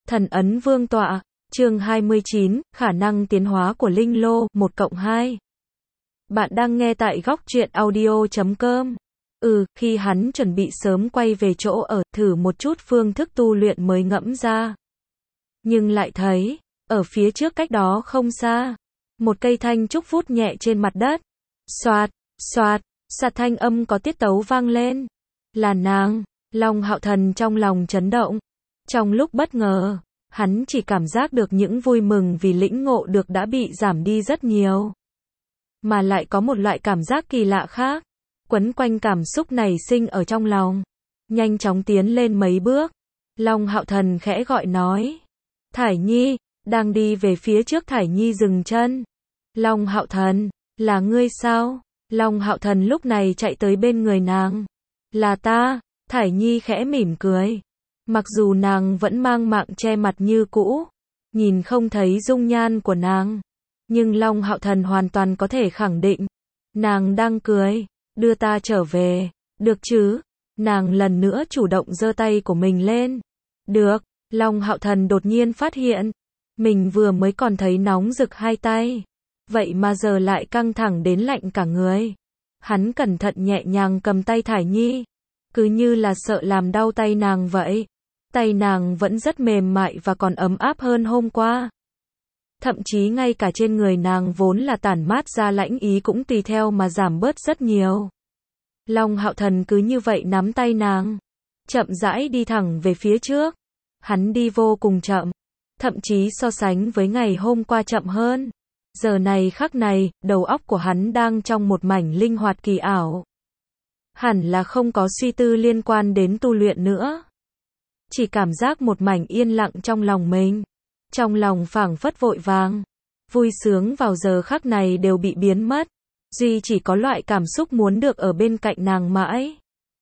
Thần ấn vương tọa, chương 29, khả năng tiến hóa của Linh Lô, 1+2. Bạn đang nghe tại góc truyện audio.com. Khi hắn chuẩn bị sớm quay về chỗ ở, thử một chút phương thức tu luyện mới ngẫm ra. Nhưng lại thấy, ở phía trước cách đó không xa, một cây thanh trúc vút nhẹ trên mặt đất. Xoạt, xoạt, xoạt thanh âm có tiết tấu vang lên. Là nàng. Long Hạo Thần trong lòng chấn động. Trong lúc bất ngờ, hắn chỉ cảm giác được những vui mừng vì lĩnh ngộ được đã bị giảm đi rất nhiều. Mà lại có một loại cảm giác kỳ lạ khác, quấn quanh cảm xúc nảy sinh ở trong lòng. Nhanh chóng tiến lên mấy bước, Long Hạo Thần khẽ gọi nói. Thải Nhi, đang đi về phía trước. Thải Nhi dừng chân. Long Hạo Thần, là ngươi sao? Long Hạo Thần lúc này chạy tới bên người nàng. Là ta. Thải Nhi khẽ mỉm cười. Mặc dù nàng vẫn mang mạng che mặt như cũ, nhìn không thấy dung nhan của nàng, nhưng Long Hạo Thần hoàn toàn có thể khẳng định, nàng đang cười. Đưa ta trở về, được chứ? Nàng lần nữa chủ động giơ tay của mình lên. Được. Long Hạo Thần đột nhiên phát hiện, mình vừa mới còn thấy nóng rực hai tay, vậy mà giờ lại căng thẳng đến lạnh cả người. Hắn cẩn thận nhẹ nhàng cầm tay Thải Nhi, cứ như là sợ làm đau tay nàng vậy. Tay nàng vẫn rất mềm mại và còn ấm áp hơn hôm qua. Thậm chí ngay cả trên người nàng vốn là tản mát ra lãnh ý cũng tùy theo mà giảm bớt rất nhiều. Long Hạo Thần cứ như vậy nắm tay nàng, chậm rãi đi thẳng về phía trước. Hắn đi vô cùng chậm, thậm chí so sánh với ngày hôm qua chậm hơn. Giờ này khắc này, đầu óc của hắn đang trong một mảnh linh hoạt kỳ ảo. Hẳn là không có suy tư liên quan đến tu luyện nữa. Chỉ cảm giác một mảnh yên lặng trong lòng mình. Trong lòng phảng phất vội vàng, vui sướng vào giờ khắc này đều bị biến mất. Duy chỉ có loại cảm xúc muốn được ở bên cạnh nàng mãi.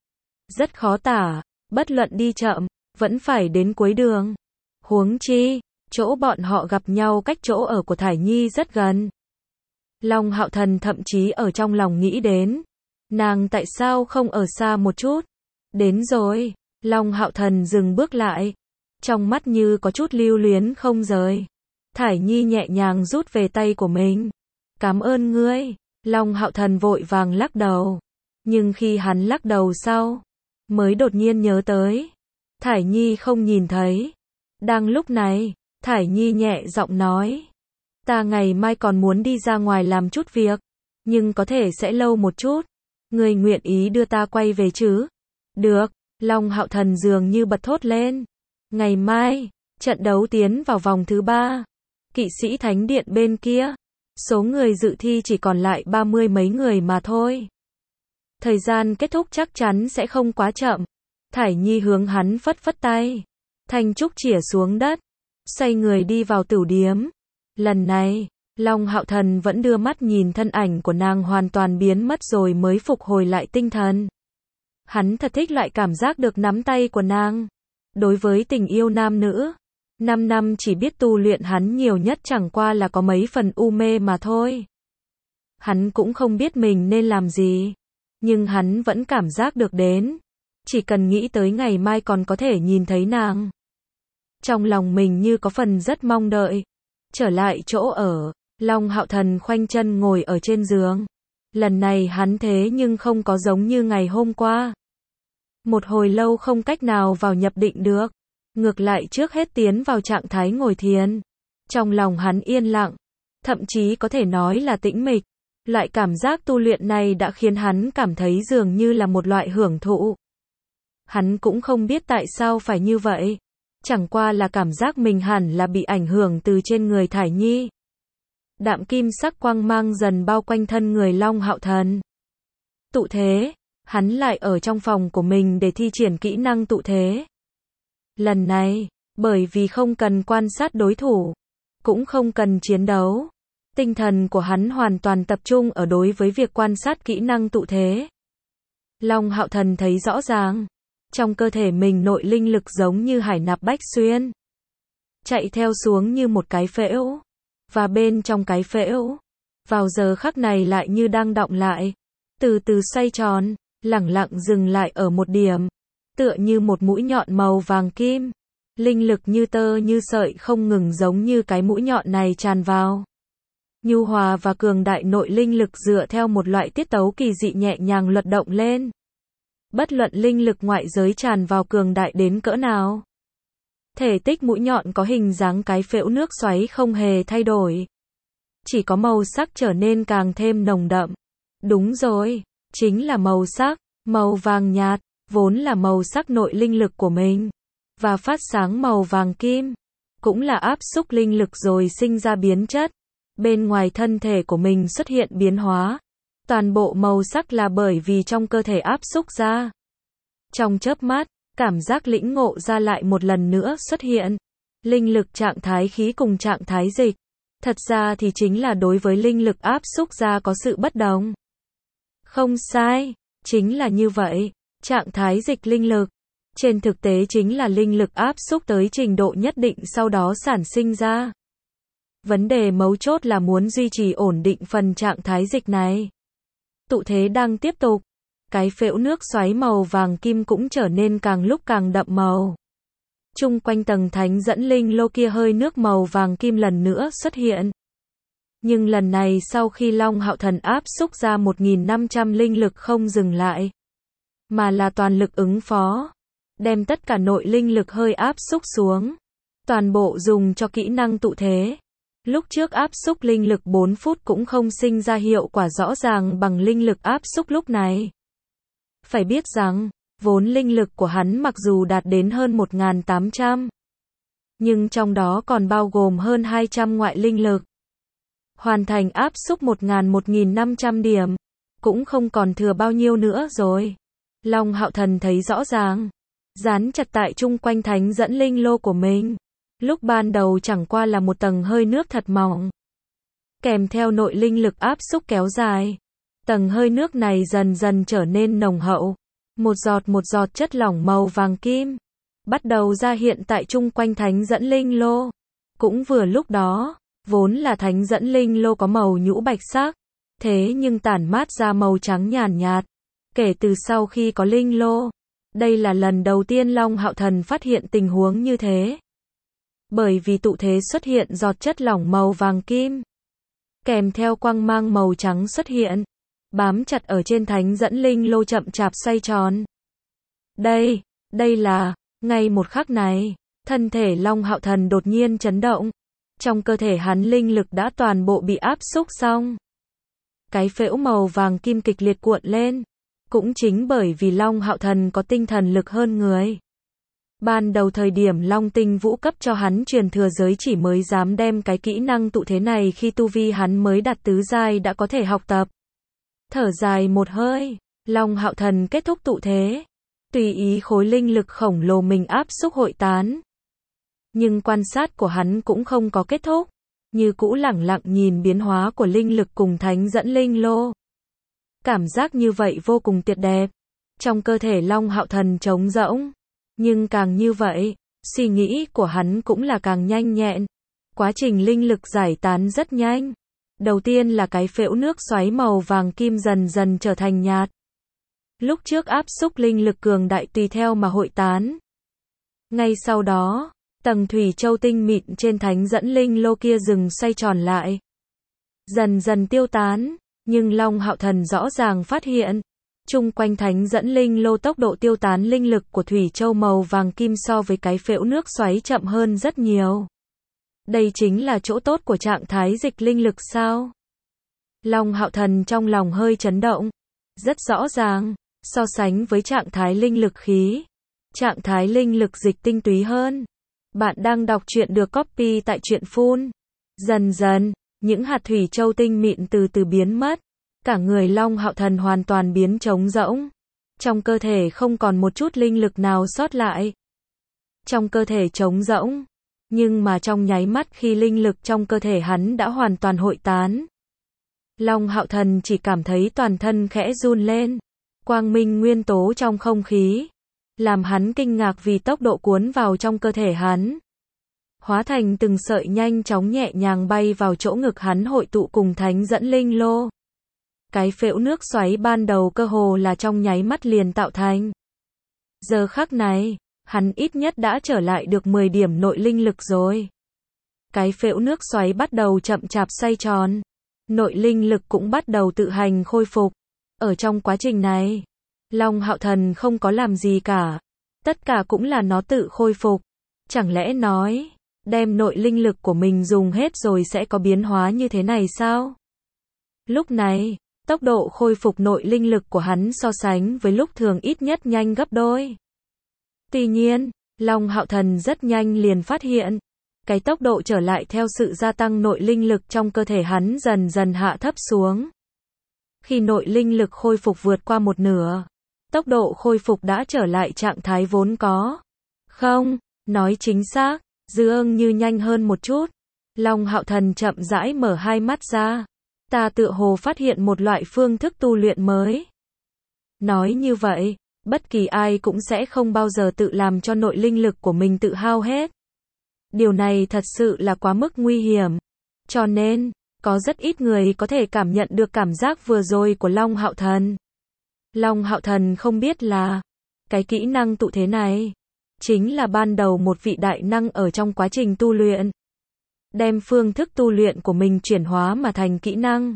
Rất khó tả, bất luận đi chậm, vẫn phải đến cuối đường. Huống chi, chỗ bọn họ gặp nhau cách chỗ ở của Thải Nhi rất gần. Long Hạo Thần thậm chí ở trong lòng nghĩ đến, nàng tại sao không ở xa một chút? Đến rồi. Long Hạo Thần dừng bước lại, trong mắt như có chút lưu luyến không rời. Thải Nhi nhẹ nhàng rút về tay của mình. Cảm ơn ngươi. Long Hạo Thần vội vàng lắc đầu. Nhưng khi hắn lắc đầu sau, mới đột nhiên nhớ tới, Thải Nhi không nhìn thấy. Đang lúc này, Thải Nhi nhẹ giọng nói, ta ngày mai còn muốn đi ra ngoài làm chút việc, nhưng có thể sẽ lâu một chút. Ngươi nguyện ý đưa ta quay về chứ? Được. Long Hạo Thần dường như bật thốt lên. Ngày mai, trận đấu tiến vào vòng thứ 3. Kỵ sĩ thánh điện bên kia, số người dự thi chỉ còn lại 30 mấy người mà thôi. Thời gian kết thúc chắc chắn sẽ không quá chậm. Thải Nhi hướng hắn phất phất tay. Thanh trúc chĩa xuống đất, xoay người đi vào tửu điếm. Lần này, Long Hạo Thần vẫn đưa mắt nhìn thân ảnh của nàng hoàn toàn biến mất rồi mới phục hồi lại tinh thần. Hắn thật thích loại cảm giác được nắm tay của nàng. Đối với tình yêu nam nữ, 5 năm chỉ biết tu luyện hắn nhiều nhất chẳng qua là có mấy phần u mê mà thôi. Hắn cũng không biết mình nên làm gì, nhưng hắn vẫn cảm giác được đến. Chỉ cần nghĩ tới ngày mai còn có thể nhìn thấy nàng, trong lòng mình như có phần rất mong đợi. Trở lại chỗ ở, Long Hạo Thần khoanh chân ngồi ở trên giường. Lần này hắn thế nhưng không có giống như ngày hôm qua. Một hồi lâu không cách nào vào nhập định được. Ngược lại trước hết tiến vào trạng thái ngồi thiền. Trong lòng hắn yên lặng, thậm chí có thể nói là tĩnh mịch. Loại cảm giác tu luyện này đã khiến hắn cảm thấy dường như là một loại hưởng thụ. Hắn cũng không biết tại sao phải như vậy. Chẳng qua là cảm giác mình hẳn là bị ảnh hưởng từ trên người Thải Nhi. Đạm kim sắc quang mang dần bao quanh thân người Long Hạo Thần. Tụ thế, hắn lại ở trong phòng của mình để thi triển kỹ năng tụ thế. Lần này, bởi vì không cần quan sát đối thủ, cũng không cần chiến đấu, tinh thần của hắn hoàn toàn tập trung ở đối với việc quan sát kỹ năng tụ thế. Long Hạo Thần thấy rõ ràng, trong cơ thể mình nội linh lực giống như hải nạp bách xuyên, chạy theo xuống như một cái phễu. Và bên trong cái phễu, vào giờ khắc này lại như đang đọng lại, từ từ xoay tròn, lẳng lặng dừng lại ở một điểm, tựa như một mũi nhọn màu vàng kim. Linh lực như tơ như sợi không ngừng giống như cái mũi nhọn này tràn vào. Nhu hòa và cường đại nội linh lực dựa theo một loại tiết tấu kỳ dị nhẹ nhàng luật động lên. Bất luận linh lực ngoại giới tràn vào cường đại đến cỡ nào. Thể tích mũi nhọn có hình dáng cái phễu nước xoáy không hề thay đổi. Chỉ có màu sắc trở nên càng thêm nồng đậm. Đúng rồi, chính là màu sắc, màu vàng nhạt, vốn là màu sắc nội linh lực của mình. Và phát sáng màu vàng kim, cũng là áp xúc linh lực rồi sinh ra biến chất. Bên ngoài thân thể của mình xuất hiện biến hóa. Toàn bộ màu sắc là bởi vì trong cơ thể áp xúc ra. Trong chớp mắt, cảm giác lĩnh ngộ ra lại một lần nữa xuất hiện. Linh lực trạng thái khí cùng trạng thái dịch. Thật ra thì chính là đối với linh lực áp xúc ra có sự bất đồng. Không sai, chính là như vậy. Trạng thái dịch linh lực. Trên thực tế chính là linh lực áp xúc tới trình độ nhất định sau đó sản sinh ra. Vấn đề mấu chốt là muốn duy trì ổn định phần trạng thái dịch này. Tụ thế đang tiếp tục. Cái phễu nước xoáy màu vàng kim cũng trở nên càng lúc càng đậm màu. Chung quanh tầng thánh dẫn linh lô kia hơi nước màu vàng kim lần nữa xuất hiện. Nhưng lần này sau khi Long Hạo Thần áp xúc ra 1.500 linh lực không dừng lại. Mà là toàn lực ứng phó. Đem tất cả nội linh lực hơi áp xúc xuống. Toàn bộ dùng cho kỹ năng tụ thế. Lúc trước áp xúc linh lực 4 phút cũng không sinh ra hiệu quả rõ ràng bằng linh lực áp xúc lúc này. Phải biết rằng, vốn linh lực của hắn mặc dù đạt đến hơn 1.800. Nhưng trong đó còn bao gồm hơn 200 ngoại linh lực. Hoàn thành áp xúc 1.500 điểm. Cũng không còn thừa bao nhiêu nữa rồi. Long Hạo Thần thấy rõ ràng. Dán chặt tại chung quanh thánh dẫn linh lô của mình. Lúc ban đầu chẳng qua là một tầng hơi nước thật mỏng. Kèm theo nội linh lực áp xúc kéo dài. Tầng hơi nước này dần dần trở nên nồng hậu. Một giọt chất lỏng màu vàng kim. Bắt đầu ra hiện tại chung quanh thánh dẫn linh lô. Cũng vừa lúc đó, vốn là thánh dẫn linh lô có màu nhũ bạch sắc. Thế nhưng tản mát ra màu trắng nhàn nhạt. Kể từ sau khi có linh lô. Đây là lần đầu tiên Long Hạo Thần phát hiện tình huống như thế. Bởi vì tụ thế xuất hiện giọt chất lỏng màu vàng kim. Kèm theo quang mang màu trắng xuất hiện. Bám chặt ở trên thánh dẫn linh lô chậm chạp xoay tròn. Đây là, ngay một khắc này, thân thể Long Hạo Thần đột nhiên chấn động. Trong cơ thể hắn linh lực đã toàn bộ bị áp xúc xong. Cái phễu màu vàng kim kịch liệt cuộn lên. Cũng chính bởi vì Long Hạo Thần có tinh thần lực hơn người. Ban đầu thời điểm Long Tinh Vũ cấp cho hắn truyền thừa giới chỉ mới dám đem cái kỹ năng tụ thế này khi tu vi hắn mới đạt tứ giai đã có thể học tập. Thở dài một hơi, Long Hạo Thần kết thúc tụ thế. Tùy ý khối linh lực khổng lồ mình áp xúc hội tán. Nhưng quan sát của hắn cũng không có kết thúc. Như cũ lẳng lặng nhìn biến hóa của linh lực cùng thánh dẫn linh lô. Cảm giác như vậy vô cùng tuyệt đẹp. Trong cơ thể Long Hạo Thần trống rỗng. Nhưng càng như vậy, suy nghĩ của hắn cũng là càng nhanh nhẹn. Quá trình linh lực giải tán rất nhanh. Đầu tiên là cái phễu nước xoáy màu vàng kim dần dần trở thành nhạt. Lúc trước áp xúc linh lực cường đại tùy theo mà hội tán. Ngay sau đó, tầng thủy châu tinh mịn trên thánh dẫn linh lô kia dừng xoay tròn lại. Dần dần tiêu tán, nhưng Long Hạo Thần rõ ràng phát hiện. Chung quanh thánh dẫn linh lô tốc độ tiêu tán linh lực của thủy châu màu vàng kim so với cái phễu nước xoáy chậm hơn rất nhiều. Đây chính là chỗ tốt của trạng thái dịch linh lực sao? Long Hạo Thần trong lòng hơi chấn động. Rất rõ ràng, so sánh với trạng thái linh lực khí. Trạng thái linh lực dịch tinh túy hơn. Bạn đang đọc truyện được copy tại truyện Phun. Dần dần, những hạt thủy châu tinh mịn từ từ biến mất. Cả người Long Hạo Thần hoàn toàn biến trống rỗng. Trong cơ thể không còn một chút linh lực nào sót lại. Trong cơ thể trống rỗng. Nhưng mà trong nháy mắt khi linh lực trong cơ thể hắn đã hoàn toàn hội tán. Long Hạo Thần chỉ cảm thấy toàn thân khẽ run lên. Quang minh nguyên tố trong không khí. Làm hắn kinh ngạc vì tốc độ cuốn vào trong cơ thể hắn. Hóa thành từng sợi nhanh chóng nhẹ nhàng bay vào chỗ ngực hắn hội tụ cùng thánh dẫn linh lô. Cái phễu nước xoáy ban đầu cơ hồ là trong nháy mắt liền tạo thành. Giờ khắc này, hắn ít nhất đã trở lại được 10 điểm nội linh lực rồi. Cái phễu nước xoáy bắt đầu chậm chạp xoay tròn. Nội linh lực cũng bắt đầu tự hành khôi phục. Ở trong quá trình này, Long Hạo Thần không có làm gì cả. Tất cả cũng là nó tự khôi phục. Chẳng lẽ nói, đem nội linh lực của mình dùng hết rồi sẽ có biến hóa như thế này sao? Lúc này, tốc độ khôi phục nội linh lực của hắn so sánh với lúc thường ít nhất nhanh gấp đôi. Tuy nhiên, Long Hạo Thần rất nhanh liền phát hiện, cái tốc độ trở lại theo sự gia tăng nội linh lực trong cơ thể hắn dần dần hạ thấp xuống. Khi nội linh lực khôi phục vượt qua một nửa, tốc độ khôi phục đã trở lại trạng thái vốn có. Không, nói chính xác, dường như nhanh hơn một chút. Long Hạo Thần chậm rãi mở hai mắt ra. Ta tựa hồ phát hiện một loại phương thức tu luyện mới. Nói như vậy, bất kỳ ai cũng sẽ không bao giờ tự làm cho nội linh lực của mình tự hao hết. Điều này thật sự là quá mức nguy hiểm. Cho nên, có rất ít người có thể cảm nhận được cảm giác vừa rồi của Long Hạo Thần. Long Hạo Thần không biết là, cái kỹ năng tụ thế này, chính là ban đầu một vị đại năng ở trong quá trình tu luyện. Đem phương thức tu luyện của mình chuyển hóa mà thành kỹ năng.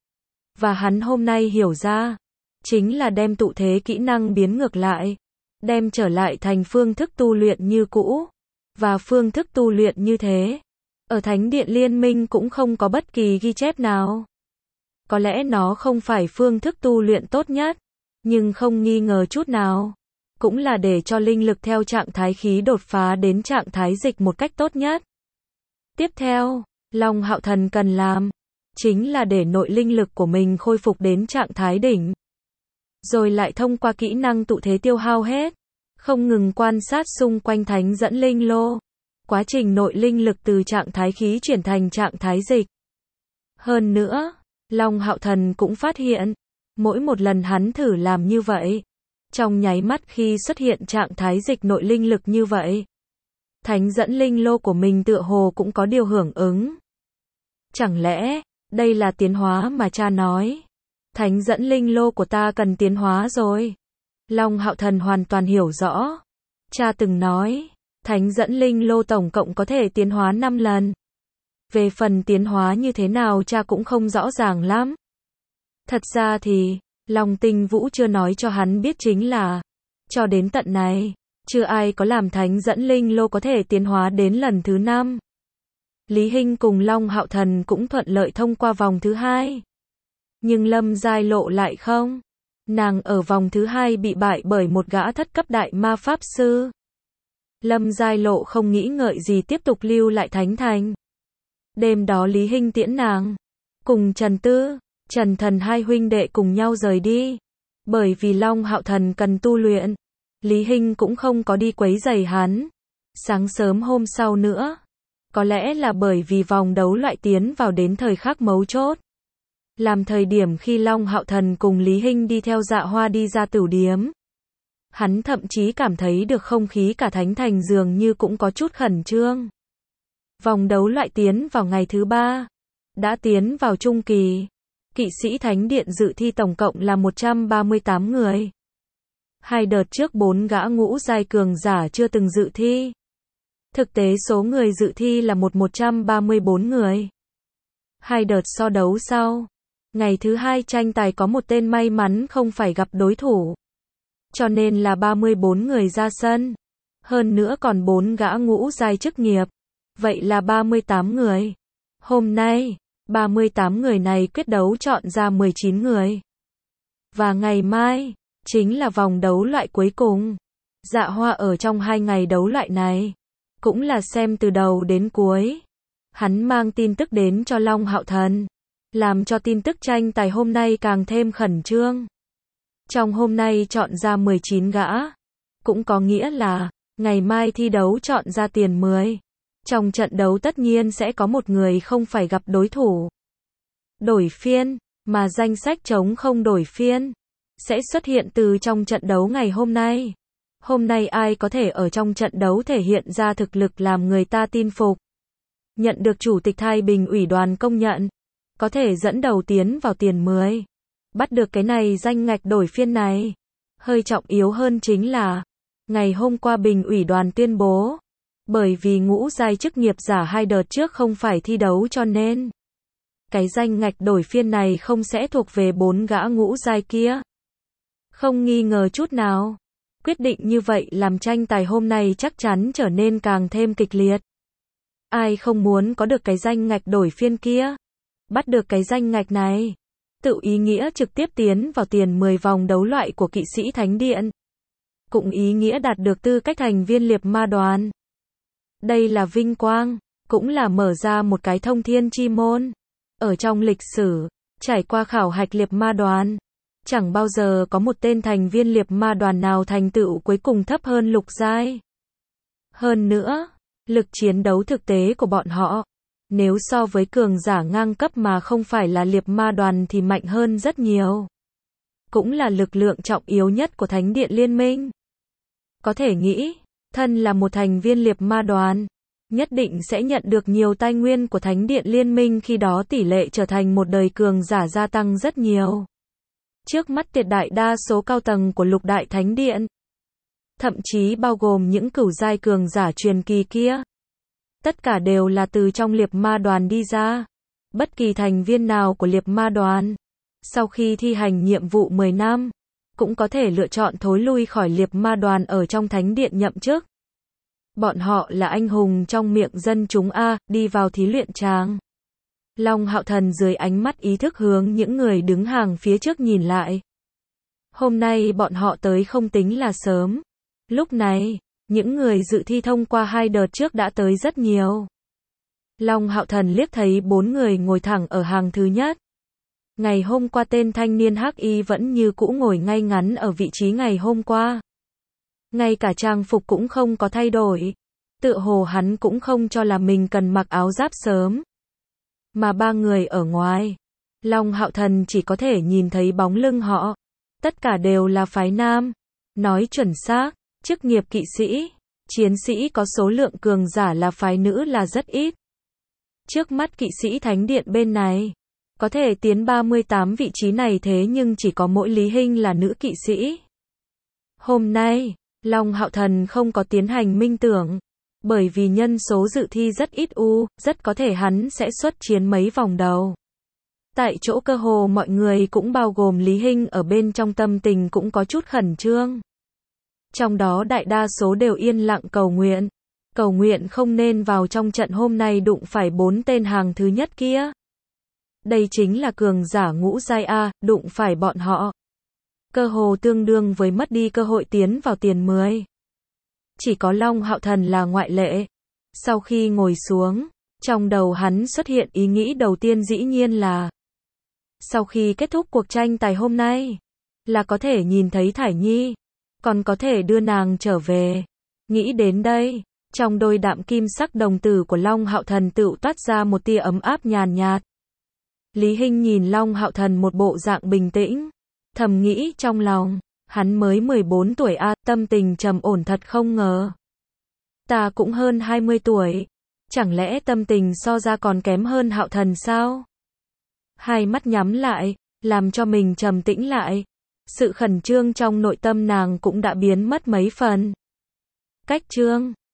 Và hắn hôm nay hiểu ra, chính là đem tụ thế kỹ năng biến ngược lại. Đem trở lại thành phương thức tu luyện như cũ. Và phương thức tu luyện như thế, ở Thánh Điện Liên Minh cũng không có bất kỳ ghi chép nào. Có lẽ nó không phải phương thức tu luyện tốt nhất, nhưng không nghi ngờ chút nào, cũng là để cho linh lực theo trạng thái khí đột phá đến trạng thái dịch một cách tốt nhất. Tiếp theo, Long Hạo Thần cần làm, chính là để nội linh lực của mình khôi phục đến trạng thái đỉnh. Rồi lại thông qua kỹ năng tụ thế tiêu hao hết. Không ngừng quan sát xung quanh thánh dẫn linh lô. Quá trình nội linh lực từ trạng thái khí chuyển thành trạng thái dịch. Hơn nữa, Long Hạo Thần cũng phát hiện, mỗi một lần hắn thử làm như vậy, trong nháy mắt khi xuất hiện trạng thái dịch nội linh lực như vậy, thánh dẫn linh lô của mình tựa hồ cũng có điều hưởng ứng. Chẳng lẽ, đây là tiến hóa mà cha nói? Thánh dẫn linh lô của ta cần tiến hóa rồi. Long Hạo Thần hoàn toàn hiểu rõ. Cha từng nói, thánh dẫn linh lô tổng cộng có thể tiến hóa 5 lần. Về phần tiến hóa như thế nào cha cũng không rõ ràng lắm. Thật ra thì, Long Tinh Vũ chưa nói cho hắn biết chính là, cho đến tận này, chưa ai có làm thánh dẫn linh lô có thể tiến hóa đến lần thứ 5. Lý Hinh cùng Long Hạo Thần cũng thuận lợi thông qua vòng thứ 2. Nhưng Lâm Giai Lộ lại không. Nàng ở vòng thứ 2 bị bại bởi một gã thất cấp đại ma pháp sư. Lâm Giai Lộ không nghĩ ngợi gì tiếp tục lưu lại Thánh Thành. Đêm đó Lý Hinh tiễn nàng, cùng Trần Tư, Trần Thần hai huynh đệ cùng nhau rời đi. Bởi vì Long Hạo Thần cần tu luyện, Lý Hinh cũng không có đi quấy rầy hắn. Sáng sớm hôm sau nữa, có lẽ là bởi vì vòng đấu loại tiến vào đến thời khắc mấu chốt. Làm thời điểm khi Long Hạo Thần cùng Lý Hinh đi theo Dạ Hoa đi ra tửu điếm. Hắn thậm chí cảm thấy được không khí cả Thánh Thành dường như cũng có chút khẩn trương. Vòng đấu loại tiến vào ngày thứ 3. Đã tiến vào trung kỳ. Kỵ sĩ Thánh Điện dự thi tổng cộng là 138 người. 2 đợt trước 4 gã ngũ giai cường giả chưa từng dự thi. Thực tế số người dự thi là 134 người. 2 đợt so đấu sau. Ngày thứ 2 tranh tài có một tên may mắn không phải gặp đối thủ. Cho nên là 34 người ra sân. Hơn nữa còn 4 gã ngũ giai chức nghiệp. Vậy là 38 người. Hôm nay, 38 người này quyết đấu chọn ra 19 người. Và ngày mai, chính là vòng đấu loại cuối cùng. Dạ Hoa ở trong 2 ngày đấu loại này, cũng là xem từ đầu đến cuối. Hắn mang tin tức đến cho Long Hạo Thần, làm cho tin tức tranh tài hôm nay càng thêm khẩn trương. Trong hôm nay chọn ra 19 gã, cũng có nghĩa là, ngày mai thi đấu chọn ra tiền 10. Trong trận đấu tất nhiên sẽ có một người không phải gặp đối thủ. Đổi phiên, mà danh sách trống không đổi phiên, sẽ xuất hiện từ trong trận đấu ngày hôm nay. Hôm nay ai có thể ở trong trận đấu thể hiện ra thực lực làm người ta tin phục. Nhận được Chủ tịch Thái Bình ủy đoàn công nhận, có thể dẫn đầu tiến vào tiền 10. Bắt được cái này danh ngạch đổi phiên này. Hơi trọng yếu hơn chính là, Ngày hôm qua Bình ủy đoàn tuyên bố, bởi vì ngũ giai chức nghiệp giả 2 đợt trước không phải thi đấu cho nên cái danh ngạch đổi phiên này không sẽ thuộc về 4 gã ngũ giai kia. Không nghi ngờ chút nào. Quyết định như vậy làm tranh tài hôm nay chắc chắn trở nên càng thêm kịch liệt. Ai không muốn có được cái danh ngạch đổi phiên kia? Bắt được cái danh ngạch này, tự ý nghĩa trực tiếp tiến vào tiền 10 vòng đấu loại của kỵ sĩ Thánh Điện. Cũng ý nghĩa đạt được tư cách thành viên liệp ma đoàn. Đây là vinh quang, cũng là mở ra một cái thông thiên chi môn. Ở trong lịch sử, trải qua khảo hạch liệp ma đoàn, chẳng bao giờ có một tên thành viên liệp ma đoàn nào thành tựu cuối cùng thấp hơn lục giai. Hơn nữa, lực chiến đấu thực tế của bọn họ, nếu so với cường giả ngang cấp mà không phải là liệp ma đoàn thì mạnh hơn rất nhiều. Cũng là lực lượng trọng yếu nhất của Thánh Điện Liên minh. Có thể nghĩ, thân là một thành viên liệp ma đoàn, nhất định sẽ nhận được nhiều tài nguyên của Thánh Điện Liên minh, khi đó tỷ lệ trở thành một đời cường giả gia tăng rất nhiều. Trước mắt tuyệt đại đa số cao tầng của Lục Đại Thánh Điện, thậm chí bao gồm những cửu giai cường giả truyền kỳ kia, tất cả đều là từ trong liệp ma đoàn đi ra. Bất kỳ thành viên nào của liệp ma đoàn, sau khi thi hành nhiệm vụ 10 năm, cũng có thể lựa chọn thối lui khỏi liệp ma đoàn ở trong Thánh Điện nhậm chức. Bọn họ là anh hùng trong miệng dân chúng a, đi vào thí luyện tràng. Long Hạo Thần dưới ánh mắt ý thức hướng những người đứng hàng phía trước nhìn lại. Hôm nay bọn họ tới không tính là sớm. Lúc này, những người dự thi thông qua 2 đợt trước đã tới rất nhiều. Long Hạo Thần liếc thấy 4 người ngồi thẳng ở hàng thứ nhất. Ngày hôm qua tên thanh niên hắc y vẫn như cũ ngồi ngay ngắn ở vị trí ngày hôm qua. Ngay cả trang phục cũng không có thay đổi. Tựa hồ hắn cũng không cho là mình cần mặc áo giáp sớm. Mà 3 người ở ngoài, Long Hạo Thần chỉ có thể nhìn thấy bóng lưng họ. Tất cả đều là phái nam. Nói chuẩn xác, chức nghiệp kỵ sĩ, chiến sĩ có số lượng cường giả là phái nữ là rất ít. Trước mắt kỵ sĩ Thánh Điện bên này, có thể tiến 38 vị trí này, thế nhưng chỉ có mỗi Lý Hinh là nữ kỵ sĩ. Hôm nay, Long Hạo Thần không có tiến hành minh tưởng, bởi vì nhân số dự thi rất ít rất có thể hắn sẽ xuất chiến mấy vòng đầu. Tại chỗ cơ hồ mọi người cũng bao gồm Lý Hinh ở bên trong, tâm tình cũng có chút khẩn trương. Trong đó đại đa số đều yên lặng cầu nguyện không nên vào trong trận hôm nay đụng phải 4 tên hàng thứ nhất kia. Đây chính là cường giả ngũ giai a, đụng phải bọn họ, cơ hồ tương đương với mất đi cơ hội tiến vào tiền 10. Chỉ có Long Hạo Thần là ngoại lệ. Sau khi ngồi xuống, trong đầu hắn xuất hiện ý nghĩ đầu tiên dĩ nhiên là sau khi kết thúc cuộc tranh tài hôm nay, là có thể nhìn thấy Thải Nhi, còn có thể đưa nàng trở về. Nghĩ đến đây, trong đôi đạm kim sắc đồng tử của Long Hạo Thần tựu toát ra một tia ấm áp nhàn nhạt. Lý Hinh nhìn Long Hạo Thần một bộ dạng bình tĩnh, thầm nghĩ trong lòng, hắn mới 14 tuổi a, tâm tình trầm ổn thật không ngờ. Ta cũng hơn 20 tuổi, chẳng lẽ tâm tình so ra còn kém hơn Hạo Thần sao? Hai mắt nhắm lại, làm cho mình trầm tĩnh lại. Sự khẩn trương trong nội tâm nàng cũng đã biến mất mấy phần. Cách chương